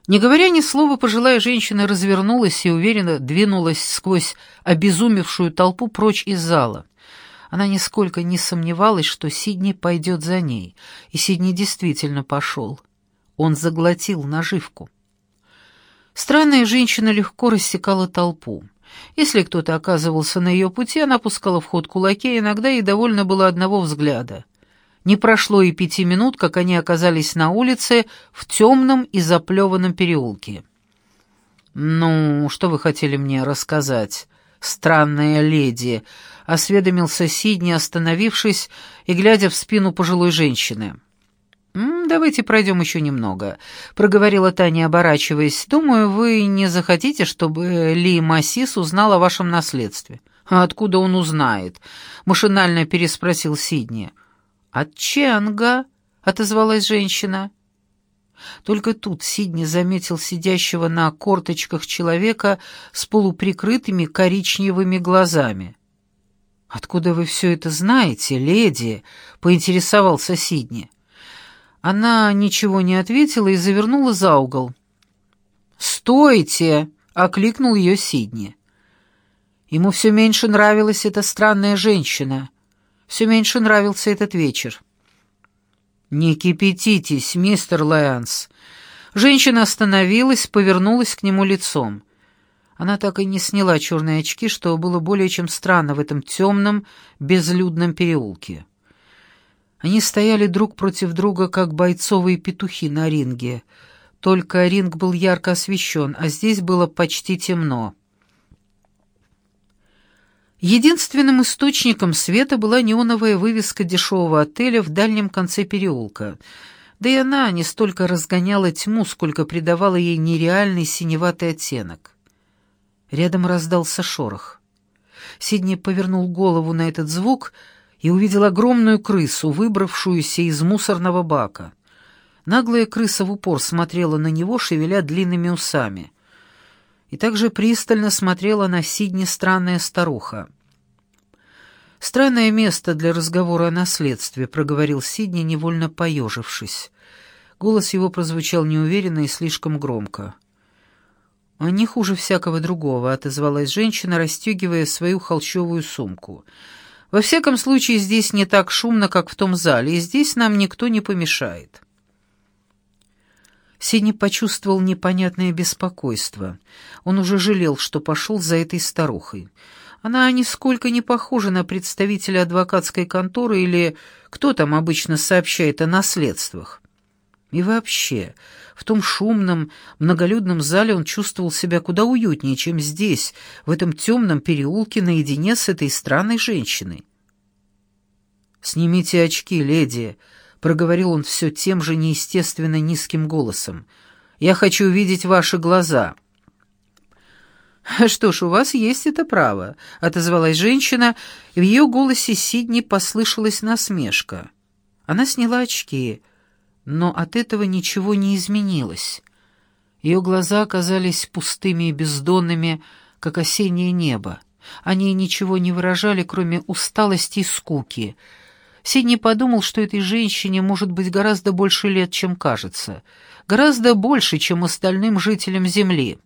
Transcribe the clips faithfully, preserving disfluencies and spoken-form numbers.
Не говоря ни слова, пожилая женщина развернулась и уверенно двинулась сквозь обезумевшую толпу прочь из зала. Она нисколько не сомневалась, что Сидни пойдет за ней, и Сидни действительно пошел. Он заглотил наживку. Странная женщина легко рассекала толпу. Если кто-то оказывался на ее пути, она пускала в ход кулаки, иногда ей довольно было одного взгляда. Не прошло и пяти минут, как они оказались на улице в темном и заплеванном переулке. «Ну, что вы хотели мне рассказать, странная леди?» — осведомился Сидни, остановившись и глядя в спину пожилой женщины. «М, «Давайте пройдем еще немного», — проговорила Таня, оборачиваясь. «Думаю, вы не захотите, чтобы Ли Массис узнал о вашем наследстве». «А откуда он узнает?» — машинально переспросил Сидни. «От Ченга», — отозвалась женщина. Только тут Сидни заметил сидящего на корточках человека с полуприкрытыми коричневыми глазами. «Откуда вы все это знаете, леди?» — поинтересовался Сидни. Она ничего не ответила и завернула за угол. «Стойте!» — окликнул ее Сидни. Ему все меньше нравилась эта странная женщина. Все меньше нравился этот вечер. «Не кипятитесь, мистер Лэнс». Женщина остановилась, повернулась к нему лицом. Она так и не сняла черные очки, что было более чем странно в этом темном, безлюдном переулке. Они стояли друг против друга, как бойцовые петухи на ринге. Только ринг был ярко освещен, а здесь было почти темно. Единственным источником света была неоновая вывеска дешевого отеля в дальнем конце переулка. Да и она не столько разгоняла тьму, сколько придавала ей нереальный синеватый оттенок. Рядом раздался шорох. Сидни повернул голову на этот звук и увидел огромную крысу, выбравшуюся из мусорного бака. Наглая крыса в упор смотрела на него, шевеля длинными усами. И также пристально смотрела на Сидни странная старуха. «Странное место для разговора о наследстве», — проговорил Сидни, невольно поежившись. Голос его прозвучал неуверенно и слишком громко. «А не хуже всякого другого», — отозвалась женщина, расстегивая свою холщовую сумку. «Во всяком случае, здесь не так шумно, как в том зале, и здесь нам никто не помешает». Сидни почувствовал непонятное беспокойство. Он уже жалел, что пошел за этой старухой. Она нисколько не похожа на представителя адвокатской конторы или кто там обычно сообщает о наследствах. И вообще, в том шумном, многолюдном зале он чувствовал себя куда уютнее, чем здесь, в этом темном переулке, наедине с этой странной женщиной. «Снимите очки, леди», — проговорил он все тем же неестественно низким голосом. «Я хочу увидеть ваши глаза». «Что ж, у вас есть это право», — отозвалась женщина, и в ее голосе Сидни послышалась насмешка. Она сняла очки, но от этого ничего не изменилось. Ее глаза оказались пустыми и бездонными, как осеннее небо. Они ничего не выражали, кроме усталости и скуки. Сидни подумал, что этой женщине может быть гораздо больше лет, чем кажется. Гораздо больше, чем остальным жителям Земли.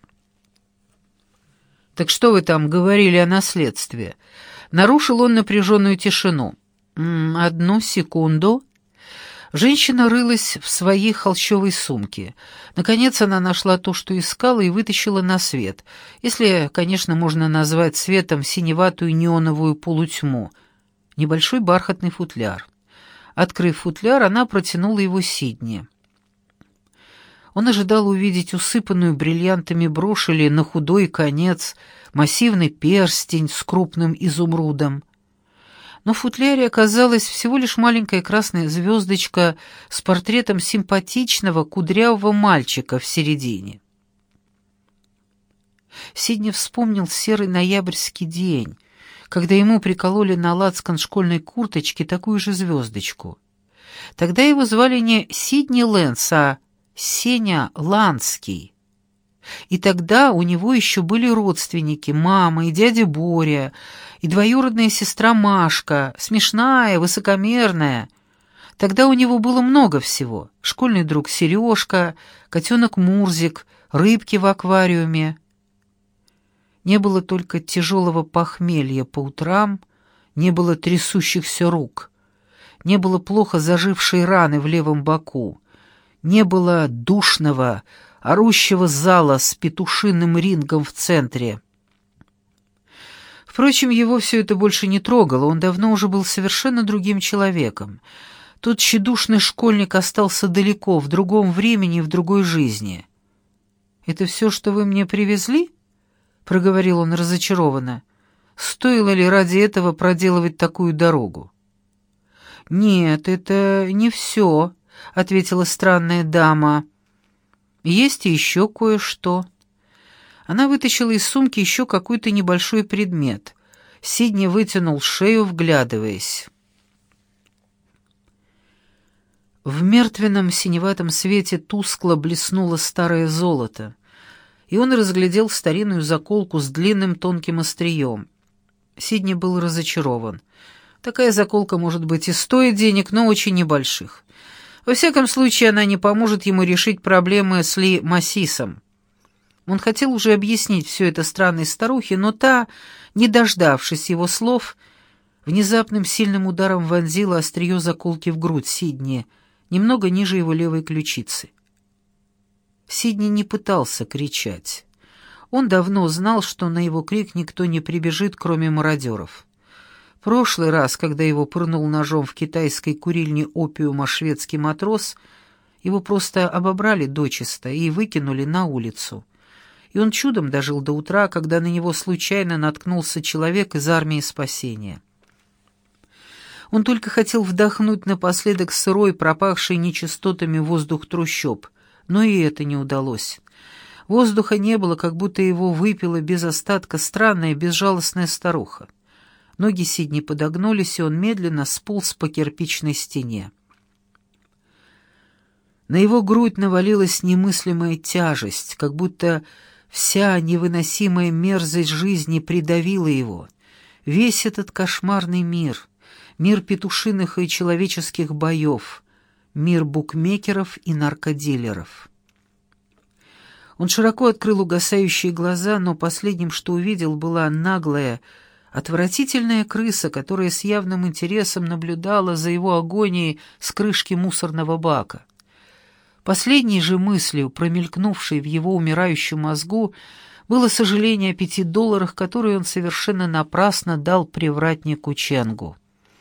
«Так что вы там говорили о наследстве?» Нарушил он напряженную тишину. «М, «Одну секунду». Женщина рылась в своей холщовой сумке. Наконец она нашла то, что искала, и вытащила на свет, если, конечно, можно назвать светом синеватую неоновую полутьму. Небольшой бархатный футляр. Открыв футляр, она протянула его Сидни. Он ожидал увидеть усыпанную бриллиантами брошь или, на худой конец, массивный перстень с крупным изумрудом. Но в футляре оказалась всего лишь маленькая красная звездочка с портретом симпатичного кудрявого мальчика в середине. Сидни вспомнил серый ноябрьский день, когда ему прикололи на лацкан школьной курточки такую же звездочку. Тогда его звали не Сидни Лэнс, а Сеня Ланский. И тогда у него еще были родственники, мама и дядя Боря, и двоюродная сестра Машка, смешная, высокомерная. Тогда у него было много всего: школьный друг Сережка, котенок Мурзик, рыбки в аквариуме. Не было только тяжелого похмелья по утрам, не было трясущихся рук, не было плохо зажившей раны в левом боку, не было душного, орущего зала с петушиным рингом в центре. Впрочем, его все это больше не трогало, он давно уже был совершенно другим человеком. Тот тщедушный школьник остался далеко, в другом времени и в другой жизни. «Это все, что вы мне привезли?» — проговорил он разочарованно. «Стоило ли ради этого проделывать такую дорогу?» «Нет, это не все», — ответила странная дама. «Есть и еще кое-что». Она вытащила из сумки еще какой-то небольшой предмет. Сидни вытянул шею, вглядываясь. В мертвенном синеватом свете тускло блеснуло старое золото, и он разглядел старинную заколку с длинным тонким острием. Сидни был разочарован. Такая заколка, может быть, и стоит денег, но очень небольших. Во всяком случае, она не поможет ему решить проблемы с Ли Массисом. Он хотел уже объяснить все это странной старухе, но та, не дождавшись его слов, внезапным сильным ударом вонзила острие заколки в грудь Сидни, немного ниже его левой ключицы. Сидни не пытался кричать. Он давно знал, что на его крик никто не прибежит, кроме мародеров. В прошлый раз, когда его пырнул ножом в китайской курильне опиума шведский матрос, его просто обобрали дочисто и выкинули на улицу. И он чудом дожил до утра, когда на него случайно наткнулся человек из армии спасения. Он только хотел вдохнуть напоследок сырой, пропахший нечистотами воздух трущоб, но и это не удалось. Воздуха не было, как будто его выпила без остатка странная, безжалостная старуха. Ноги Сидни подогнулись, и он медленно сполз по кирпичной стене. На его грудь навалилась немыслимая тяжесть, как будто вся невыносимая мерзость жизни придавила его. Весь этот кошмарный мир, мир петушиных и человеческих боев, мир букмекеров и наркодилеров. Он широко открыл угасающие глаза, но последним, что увидел, была наглая, отвратительная крыса, которая с явным интересом наблюдала за его агонией с крышки мусорного бака. Последней же мыслью, промелькнувшей в его умирающем мозгу, было сожаление о пяти долларах, которые он совершенно напрасно дал привратнику Ченгу.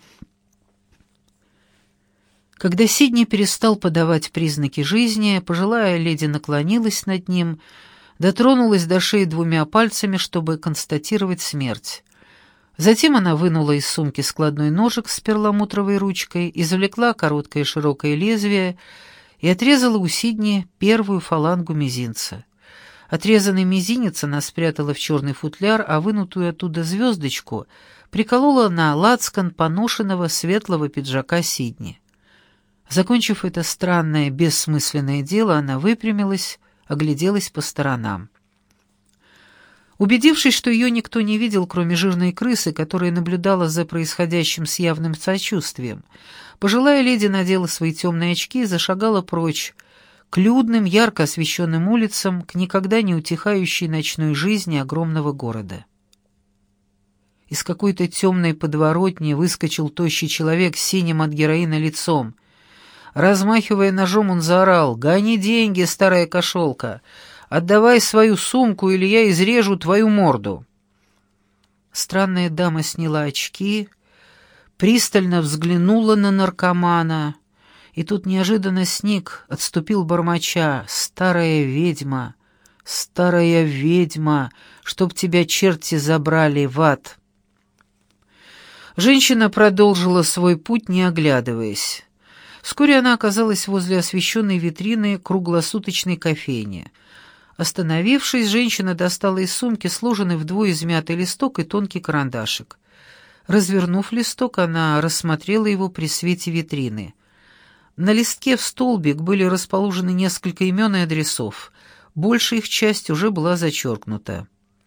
Когда Сидни перестал подавать признаки жизни, пожилая леди наклонилась над ним, дотронулась до шеи двумя пальцами, чтобы констатировать смерть. Затем она вынула из сумки складной ножик с перламутровой ручкой, извлекла короткое широкое лезвие и отрезала у Сидни первую фалангу мизинца. Отрезанный мизинец она спрятала в черный футляр, а вынутую оттуда звездочку приколола на лацкан поношенного светлого пиджака Сидни. Закончив это странное, бессмысленное дело, она выпрямилась, огляделась по сторонам. Убедившись, что ее никто не видел, кроме жирной крысы, которая наблюдала за происходящим с явным сочувствием, пожилая леди надела свои темные очки и зашагала прочь, к людным, ярко освещенным улицам, к никогда не утихающей ночной жизни огромного города. Из какой-то темной подворотни выскочил тощий человек с синим от героина лицом. Размахивая ножом, он заорал: «Гони деньги, старая кошелка! Отдавай свою сумку, или я изрежу твою морду!» Странная дама сняла очки, пристально взглянула на наркомана, и тут неожиданно сник, отступил бормоча: «Старая ведьма, старая ведьма, чтоб тебя черти забрали в ад!» Женщина продолжила свой путь, не оглядываясь. Вскоре она оказалась возле освещенной витрины круглосуточной кофейни. Остановившись, женщина достала из сумки сложенный вдвое измятый листок и тонкий карандашик. Развернув листок, она рассмотрела его при свете витрины. На листке в столбик были расположены несколько имен и адресов. Большая их часть уже была зачеркнута.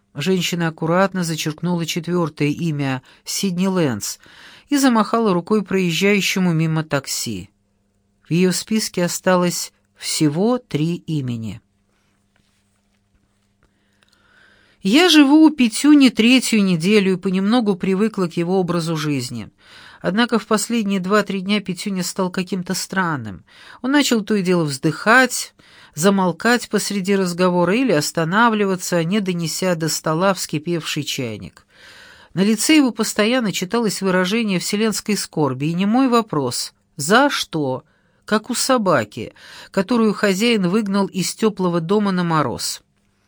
Женщина аккуратно зачеркнула четвертое имя — Сидни Лэнс и замахала рукой проезжающему мимо такси. В ее списке осталось всего три имени. Я живу у Петюни третью неделю и понемногу привыкла к его образу жизни. Однако в последние два-три дня Петюня стал каким-то странным. Он начал то и дело вздыхать, замолкать посреди разговора или останавливаться, не донеся до стола вскипевший чайник. На лице его постоянно читалось выражение вселенской скорби и немой вопрос «За что?», как у собаки, которую хозяин выгнал из теплого дома на мороз.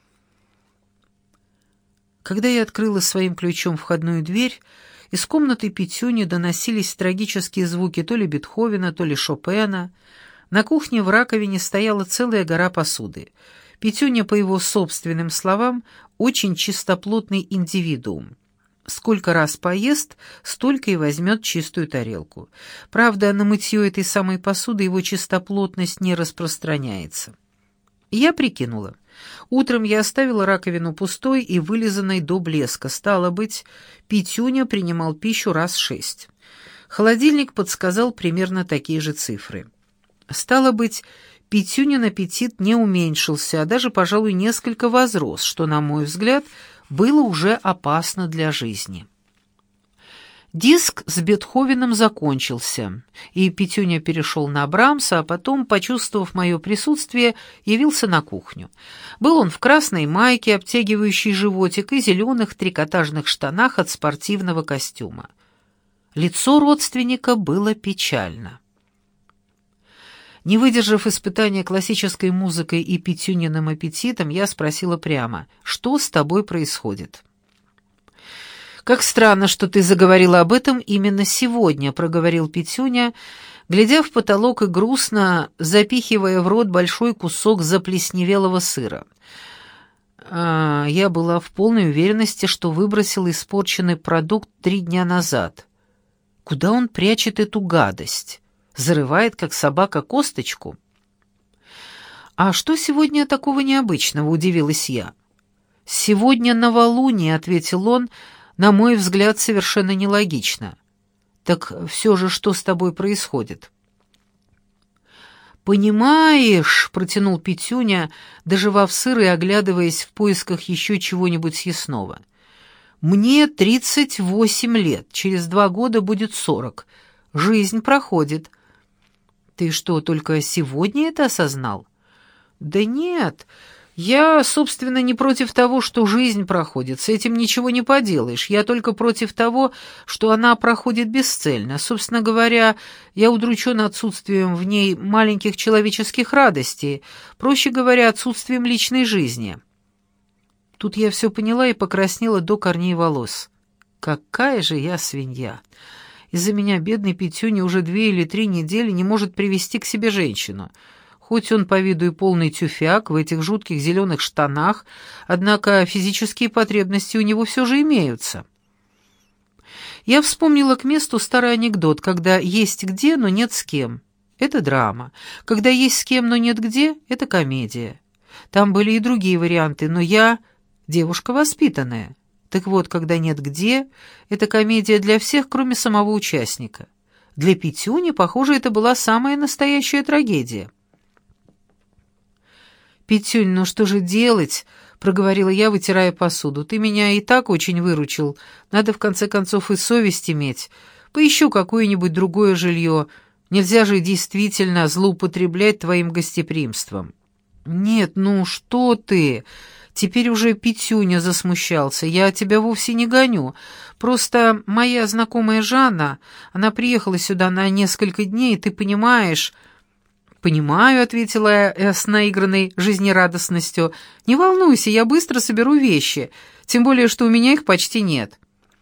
Когда я открыла своим ключом входную дверь, из комнаты Петюни доносились трагические звуки то ли Бетховена, то ли Шопена. На кухне в раковине стояла целая гора посуды. Петюня, по его собственным словам, очень чистоплотный индивидуум. Сколько раз поест, столько и возьмет чистую тарелку. Правда, на мытье этой самой посуды его чистоплотность не распространяется. Я прикинула. Утром я оставила раковину пустой и вылизанной до блеска. Стало быть, Петюня принимал пищу раз шесть. Холодильник подсказал примерно такие же цифры. Стало быть, Петюнин аппетит не уменьшился, а даже, пожалуй, несколько возрос, что, на мой взгляд, было уже опасно для жизни. Диск с Бетховеном закончился, и Петюня перешел на Брамса, а потом, почувствовав мое присутствие, явился на кухню. Был он в красной майке, обтягивающей животик, и зеленых трикотажных штанах от спортивного костюма. Лицо родственника было печально. Не выдержав испытания классической музыкой и Петюниным аппетитом, я спросила прямо: «Что с тобой происходит?» «Как странно, что ты заговорила об этом именно сегодня», — проговорил Петюня, глядя в потолок и грустно запихивая в рот большой кусок заплесневелого сыра. А, «Я была в полной уверенности, что выбросила испорченный продукт три дня назад. Куда он прячет эту гадость? Зарывает, как собака, косточку?» «А что сегодня такого необычного?» — удивилась я. «Сегодня новолуние», — ответил он, — «на мой взгляд, совершенно нелогично. Так все же что с тобой происходит?» «Понимаешь», — протянул Петюня, дожевав сыр и оглядываясь в поисках еще чего-нибудь съестного, «мне тридцать восемь лет, через два года будет сорок. Жизнь проходит». «Ты что, только сегодня это осознал?» «Да нет, я, собственно, не против того, что жизнь проходит, с этим ничего не поделаешь. Я только против того, что она проходит бесцельно. Собственно говоря, я удручен отсутствием в ней маленьких человеческих радостей, проще говоря, отсутствием личной жизни». Тут я все поняла и покраснела до корней волос. Какая же я свинья! Из-за меня бедный Петюня уже две или три недели не может привести к себе женщину. Хоть он по виду и полный тюфяк в этих жутких зеленых штанах, однако физические потребности у него все же имеются. Я вспомнила к месту старый анекдот, когда есть где, но нет с кем. Это драма. Когда есть с кем, но нет где, это комедия. Там были и другие варианты, но я девушка воспитанная. Так вот, когда нет где, это комедия для всех, кроме самого участника. Для Петюни, похоже, это была самая настоящая трагедия. «Петюнь, ну что же делать?» — проговорила я, вытирая посуду. «Ты меня и так очень выручил. Надо, в конце концов, и совесть иметь. Поищу какое-нибудь другое жилье. Нельзя же действительно злоупотреблять твоим гостеприимством». «Нет, ну что ты?» Теперь уже Петюня засмущался. «Я тебя вовсе не гоню. Просто моя знакомая Жанна, она приехала сюда на несколько дней, ты понимаешь...» «Понимаю», — ответила я с наигранной жизнерадостностью. «Не волнуйся, я быстро соберу вещи, тем более, что у меня их почти нет».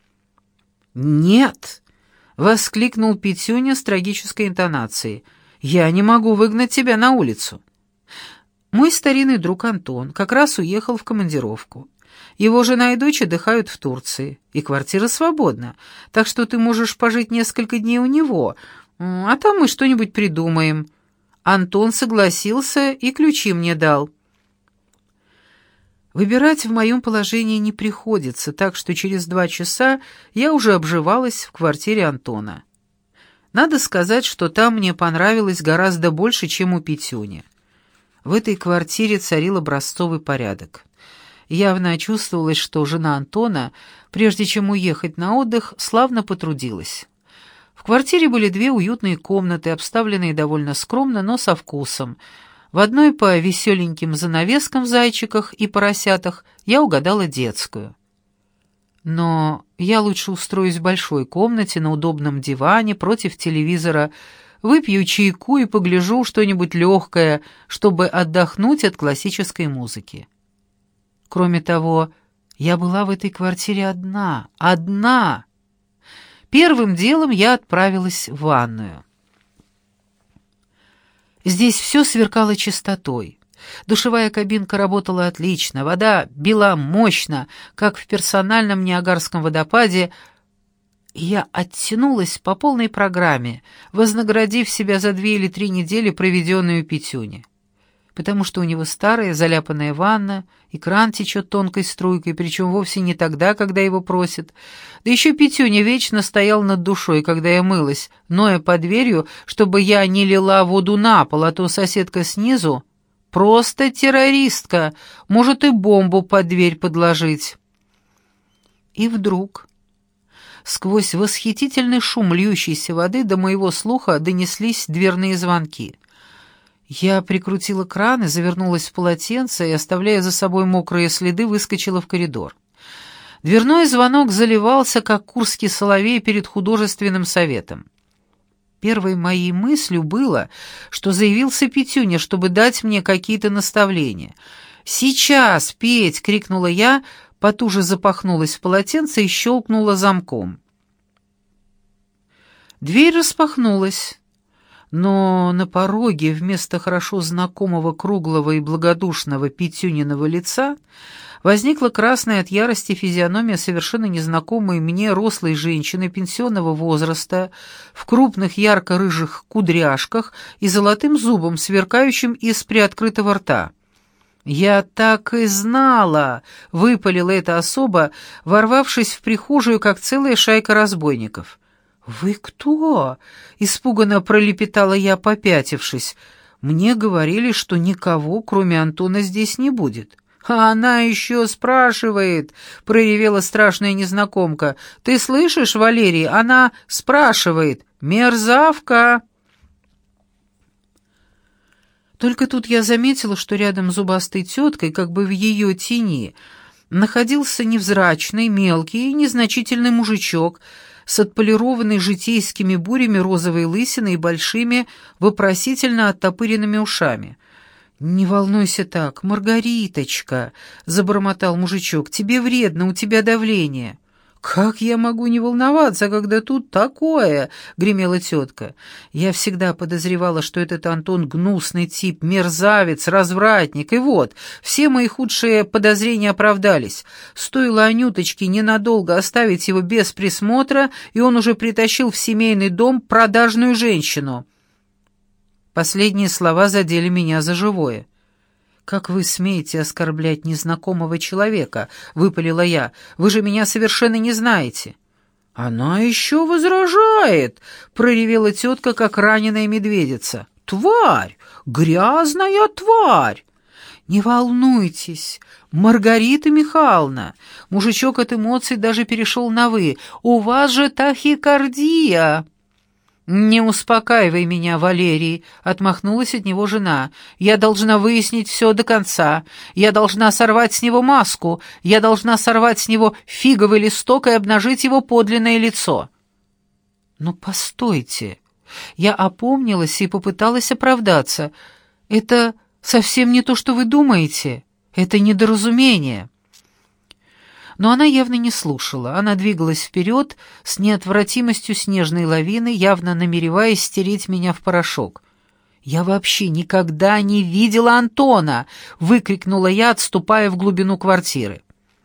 «Нет!» — воскликнул Петюня с трагической интонацией. «Я не могу выгнать тебя на улицу». Мой старинный друг Антон как раз уехал в командировку. Его жена и дочь отдыхают в Турции, и квартира свободна, так что ты можешь пожить несколько дней у него, а там мы что-нибудь придумаем». Антон согласился и ключи мне дал. Выбирать в моем положении не приходится, так что через два часа я уже обживалась в квартире Антона. Надо сказать, что там мне понравилось гораздо больше, чем у Петюни. В этой квартире царил образцовый порядок. Явно чувствовалось, что жена Антона, прежде чем уехать на отдых, славно потрудилась. В квартире были две уютные комнаты, обставленные довольно скромно, но со вкусом. В одной по веселеньким занавескам в зайчиках и поросятах я угадала детскую. Но я лучше устроюсь в большой комнате на удобном диване против телевизора, выпью чайку и погляжу что-нибудь легкое, чтобы отдохнуть от классической музыки. Кроме того, я была в этой квартире одна, одна. Первым делом я отправилась в ванную. Здесь все сверкало чистотой. Душевая кабинка работала отлично, вода била мощно, как в персональном Ниагарском водопаде. Я оттянулась по полной программе, вознаградив себя за две или три недели, проведенные у Петюни. Потому что у него старая заляпанная ванна, и кран течет тонкой струйкой, причем вовсе не тогда, когда его просят. Да еще Петюня вечно стоял над душой, когда я мылась, ноя под дверью, чтобы я не лила воду на пол, а то соседка снизу просто террористка, может и бомбу под дверь подложить. И вдруг сквозь восхитительный шум льющейся воды до моего слуха донеслись дверные звонки. Я прикрутила кран и завернулась в полотенце и, оставляя за собой мокрые следы, выскочила в коридор. Дверной звонок заливался, как курский соловей перед художественным советом. Первой моей мыслью было, что заявился Петюня, чтобы дать мне какие-то наставления. «Сейчас, Петь!» — крикнула я, потуже запахнулась в полотенце и щелкнула замком. Дверь распахнулась. Но на пороге вместо хорошо знакомого круглого и благодушного Петюниного лица возникла красная от ярости физиономия совершенно незнакомой мне рослой женщины пенсионного возраста в крупных ярко-рыжих кудряшках и золотым зубом, сверкающим из приоткрытого рта. «Я так и знала!» — выпалила эта особа, ворвавшись в прихожую, как целая шайка разбойников. «Вы кто?» — испуганно пролепетала я, попятившись. «Мне говорили, что никого, кроме Антона, здесь не будет». «А она еще спрашивает!» — проревела страшная незнакомка. «Ты слышишь, Валерий? Она спрашивает! Мерзавка!» Только тут я заметила, что рядом с зубастой теткой, как бы в ее тени, находился невзрачный, мелкий и незначительный мужичок с отполированной житейскими бурями розовой лысиной и большими, вопросительно оттопыренными ушами. «Не волнуйся так, Маргариточка», — забормотал мужичок, — «тебе вредно, у тебя давление». «Как я могу не волноваться, когда тут такое?» — гремела тетка. «Я всегда подозревала, что этот Антон гнусный тип, мерзавец, развратник, и вот, все мои худшие подозрения оправдались. Стоило Анюточке ненадолго оставить его без присмотра, и он уже притащил в семейный дом продажную женщину». Последние слова задели меня за живое. «Как вы смеете оскорблять незнакомого человека?» — выпалила я. «Вы же меня совершенно не знаете». «Она еще возражает!» — проревела тетка, как раненая медведица. «Тварь! Грязная тварь!» «Не волнуйтесь, Маргарита Михайловна!» Мужичок от эмоций даже перешел на «вы». «У вас же тахикардия!» «Не успокаивай меня, Валерий», — отмахнулась от него жена. «Я должна выяснить все до конца. Я должна сорвать с него маску. Я должна сорвать с него фиговый листок и обнажить его подлинное лицо». «Ну, постойте». Я опомнилась и попыталась оправдаться. «Это совсем не то, что вы думаете. Это недоразумение». Но она явно не слушала. Она двигалась вперед с неотвратимостью снежной лавины, явно намереваясь стереть меня в порошок. «Я вообще никогда не видела Антона!» — выкрикнула я, отступая в глубину квартиры.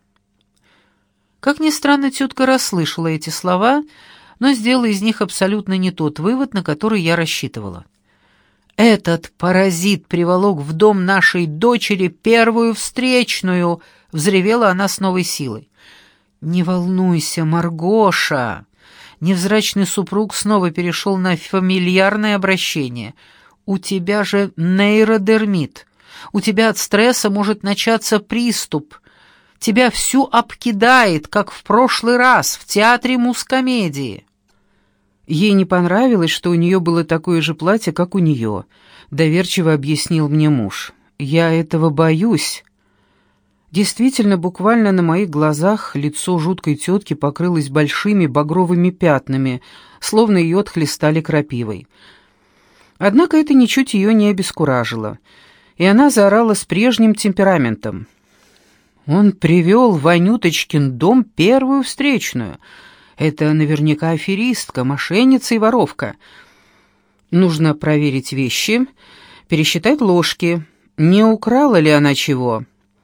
Как ни странно, тетка расслышала эти слова, но сделала из них абсолютно не тот вывод, на который я рассчитывала. Этот паразит приволок в дом нашей дочери первую встречную!» — взревела она с новой силой. «Не волнуйся, Маргоша!» Невзрачный супруг снова перешел на фамильярное обращение. «У тебя же нейродермит. У тебя от стресса может начаться приступ. Тебя всю обкидает, как в прошлый раз в театре мускомедии». Ей не понравилось, что у нее было такое же платье, как у нее. Доверчиво объяснил мне муж. «Я этого боюсь». Действительно, буквально на моих глазах лицо жуткой тетки покрылось большими багровыми пятнами, словно ее отхлестали крапивой. Однако это ничуть ее не обескуражило, и она заорала с прежним темпераментом. «Он привел в Анюточкин дом первую встречную. Это наверняка аферистка, мошенница и воровка. Нужно проверить вещи, пересчитать ложки, не украла ли она чего».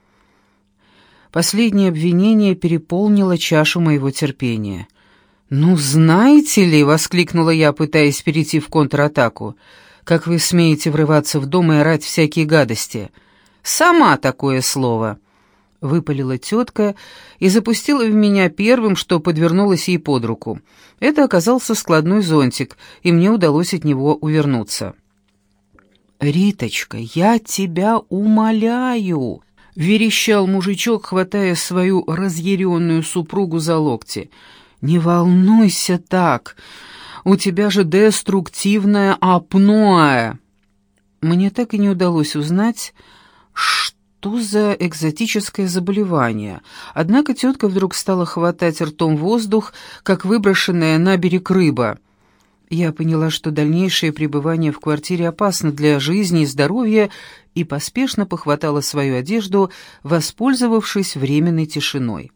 Последнее обвинение переполнило чашу моего терпения. «Ну, знаете ли», — воскликнула я, пытаясь перейти в контратаку, «как вы смеете врываться в дом и орать всякие гадости? Сама такое слово!» — выпалила тетка и запустила в меня первым, что подвернулось ей под руку. Это оказался складной зонтик, и мне удалось от него увернуться. «Риточка, я тебя умоляю!» — верещал мужичок, хватая свою разъяренную супругу за локти. «Не волнуйся так, у тебя же деструктивное апноэ». Мне так и не удалось узнать, что за экзотическое заболевание, однако тетка вдруг стала хватать ртом воздух, как выброшенная на берег рыба. Я поняла, что дальнейшее пребывание в квартире опасно для жизни и здоровья, и поспешно похватала свою одежду, воспользовавшись временной тишиной.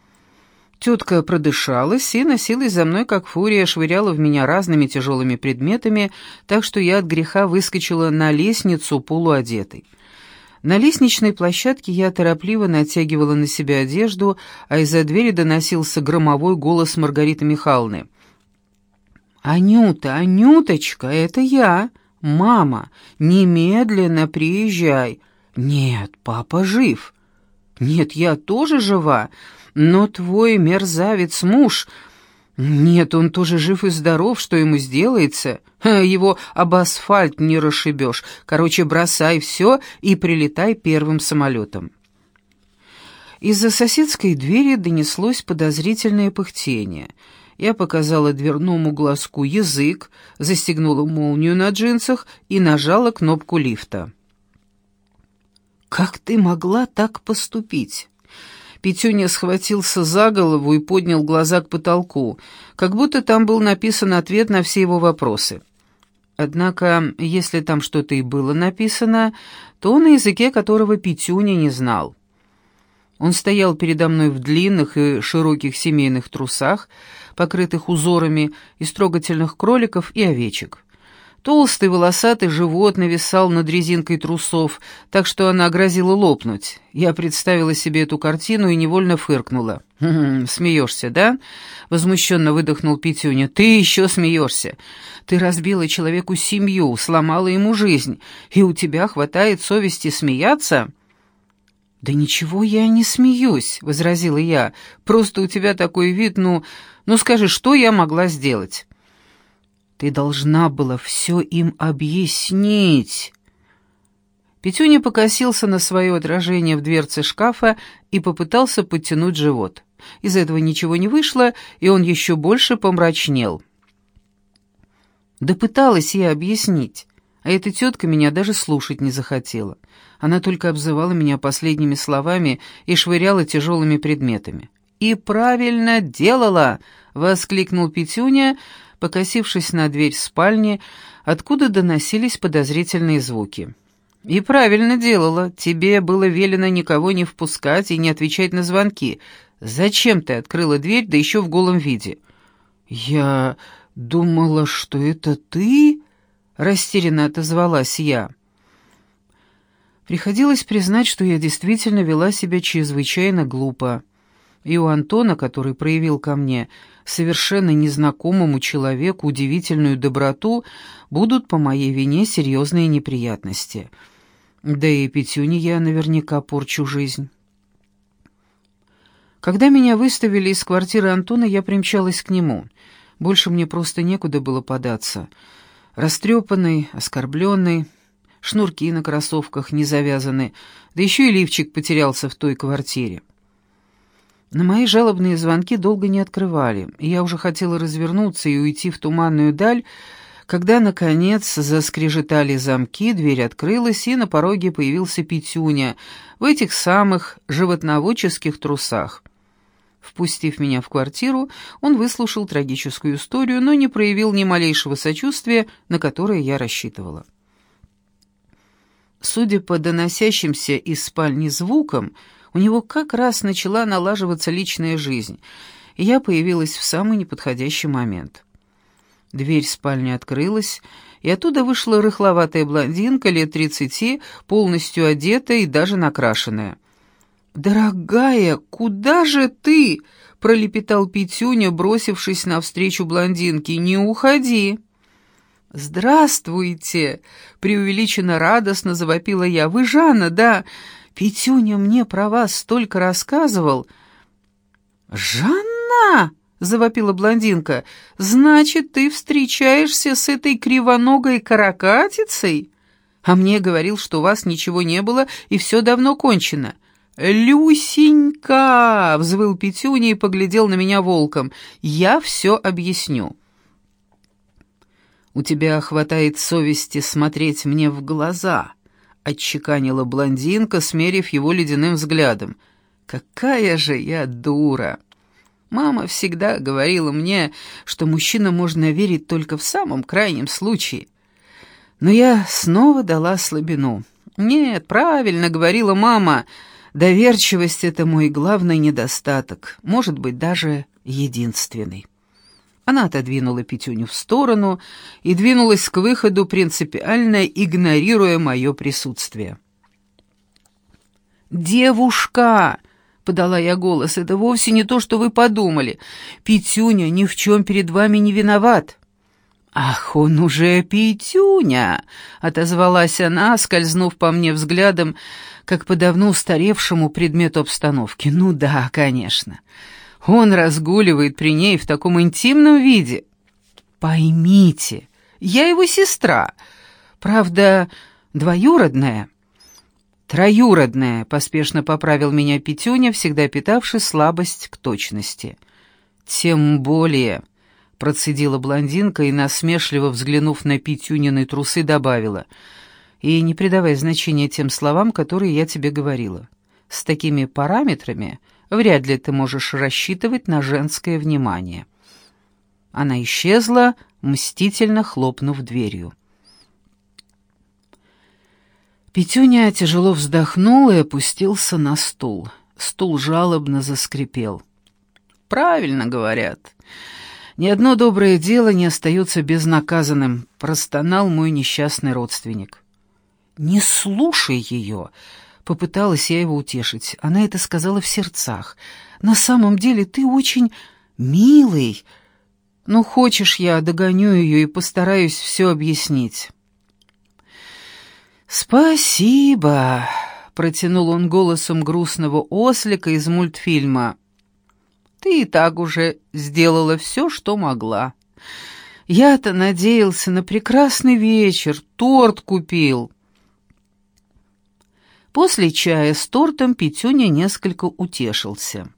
Тетка продышалась и носилась за мной, как фурия, швыряла в меня разными тяжелыми предметами, так что я от греха выскочила на лестницу полуодетой. На лестничной площадке я торопливо натягивала на себя одежду, а из-за двери доносился громовой голос Маргариты Михайловны. «Анюта, Анюточка, это я, мама, немедленно приезжай». «Нет, папа жив». «Нет, я тоже жива, но твой мерзавец-муж...» «Нет, он тоже жив и здоров, что ему сделается? Его об асфальт не расшибешь. Короче, бросай все и прилетай первым самолетом». Из-за соседской двери донеслось подозрительное пыхтение. Я показала дверному глазку язык, застегнула молнию на джинсах и нажала кнопку лифта. «Как ты могла так поступить?» Петюня схватился за голову и поднял глаза к потолку, как будто там был написан ответ на все его вопросы. Однако, если там что-то и было написано, то на языке которого Петюня не знал. Он стоял передо мной в длинных и широких семейных трусах, покрытых узорами из трогательных кроликов и овечек. Толстый волосатый живот нависал над резинкой трусов, так что она грозила лопнуть. Я представила себе эту картину и невольно фыркнула. «Хм, смеешься, да?» — возмущенно выдохнул Петюня. «Ты еще смеешься. Ты разбила человеку семью, сломала ему жизнь, и у тебя хватает совести смеяться?» «Да ничего я не смеюсь», — возразила я. «Просто у тебя такой вид, ну... Ну скажи, что я могла сделать?» «Ты должна была все им объяснить». Петюня покосился на свое отражение в дверце шкафа и попытался подтянуть живот. Из этого ничего не вышло, и он еще больше помрачнел. Да пыталась я объяснить, а эта тетка меня даже слушать не захотела. Она только обзывала меня последними словами и швыряла тяжелыми предметами. «И правильно делала!» — воскликнул Петюня, покосившись на дверь спальни, откуда доносились подозрительные звуки. «И правильно делала. Тебе было велено никого не впускать и не отвечать на звонки. Зачем ты открыла дверь, да еще в голом виде?» «Я думала, что это ты?» — растерянно отозвалась я. Приходилось признать, что я действительно вела себя чрезвычайно глупо. И у Антона, который проявил ко мне, совершенно незнакомому человеку, удивительную доброту, будут по моей вине серьезные неприятности. Да и Петюне я наверняка порчу жизнь. Когда меня выставили из квартиры Антона, я примчалась к нему. Больше мне просто некуда было податься. Растрепанный, оскорбленный, шнурки на кроссовках не завязаны, да еще и лифчик потерялся в той квартире. На мои жалобные звонки долго не открывали, и я уже хотела развернуться и уйти в туманную даль, когда, наконец, заскрежетали замки, дверь открылась, и на пороге появился Петюня в этих самых животноводческих трусах. Впустив меня в квартиру, он выслушал трагическую историю, но не проявил ни малейшего сочувствия, на которое я рассчитывала. Судя по доносящимся из спальни звукам, у него как раз начала налаживаться личная жизнь, и я появилась в самый неподходящий момент. Дверь спальни открылась, и оттуда вышла рыхловатая блондинка лет тридцати, полностью одетая и даже накрашенная. «Дорогая, куда же ты?» — пролепетал Петюня, бросившись навстречу блондинке. «Не уходи!» «Здравствуйте!» — преувеличенно радостно завопила я. «Вы Жанна, да? Петюня мне про вас столько рассказывал». «Жанна!» — завопила блондинка. «Значит, ты встречаешься с этой кривоногой каракатицей? А мне говорил, что у вас ничего не было и все давно кончено». «Люсенька!» — взвыл Петюня и поглядел на меня волком. «Я все объясню». «У тебя хватает совести смотреть мне в глаза», — отчеканила блондинка, смерив его ледяным взглядом. «Какая же я дура! Мама всегда говорила мне, что мужчинам можно верить только в самом крайнем случае. Но я снова дала слабину. Нет, правильно говорила мама, доверчивость — это мой главный недостаток, может быть, даже единственный». Она отодвинула Петюню в сторону и двинулась к выходу, принципиально игнорируя мое присутствие. «Девушка!» — подала я голос. «Это вовсе не то, что вы подумали. Петюня ни в чем перед вами не виноват». «Ах, он уже Петюня!» — отозвалась она, скользнув по мне взглядом, как по давно устаревшему предмету обстановки. «Ну да, конечно. Он разгуливает при ней в таком интимном виде. Поймите, я его сестра. Правда, двоюродная». «Троюродная», — поспешно поправил меня Петюня, всегда питавший слабость к точности. «Тем более», — процедила блондинка и, насмешливо взглянув на Петюнины трусы, добавила, «и не придавай значения тем словам, которые я тебе говорила. С такими параметрами вряд ли ты можешь рассчитывать на женское внимание». Она исчезла, мстительно хлопнув дверью. Петюня тяжело вздохнул и опустился на стул. Стул жалобно заскрипел. «Правильно говорят. Ни одно доброе дело не остается безнаказанным», — простонал мой несчастный родственник. «Не слушай ее», — попыталась я его утешить. Она это сказала в сердцах. «На самом деле ты очень милый. Ну, хочешь, я догоню ее и постараюсь все объяснить». «Спасибо», — протянул он голосом грустного ослика из мультфильма. «Ты и так уже сделала все, что могла. Я-то надеялся на прекрасный вечер, торт купил». После чая с тортом Петюня несколько утешился.